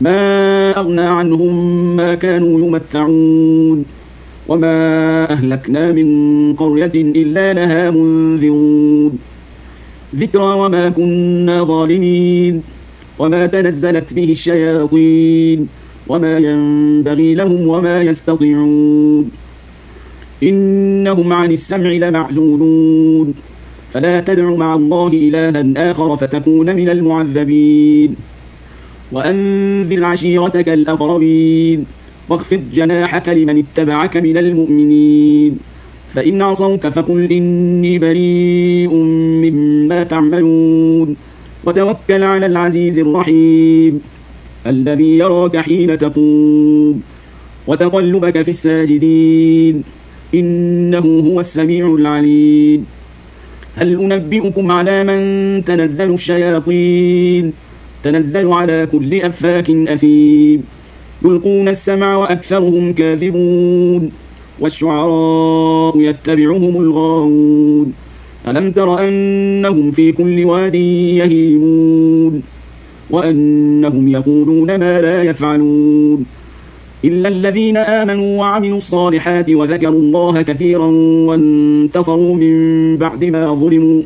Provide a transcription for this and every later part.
ما أغنى عنهم ما كانوا يمتعون وما أهلكنا من قرية إلا لها منذرون ذكرى وما كنا ظالمين وما تنزلت به الشياطين وما ينبغي لهم وما يستطيعون إنهم عن السمع لمعزولون فلا تدع مع الله إلها آخر فتكون من المعذبين وأنذر عشيرتك الأقربين واخفض جناحك لمن اتبعك من المؤمنين فإن عصوك فقل إني بريء مما تعملون وتوكل على العزيز الرحيم الذي يراك حين تقوم وتقلبك في الساجدين إنه هو السميع العليم هل أنبئكم على من تنزل الشياطين تنزل على كل أفاك أثيم يلقون السمع وأكثرهم كاذبون والشعراء يتبعهم الغاوون ألم تر أنهم في كل واد يهيمون وأنهم يقولون ما لا يفعلون إلا الذين آمنوا وعملوا الصالحات وذكروا الله كثيرا وانتصروا من بعد ما ظلموا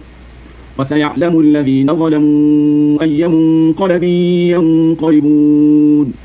وسيعلم الذين ظلموا أي منقلب ينقلبون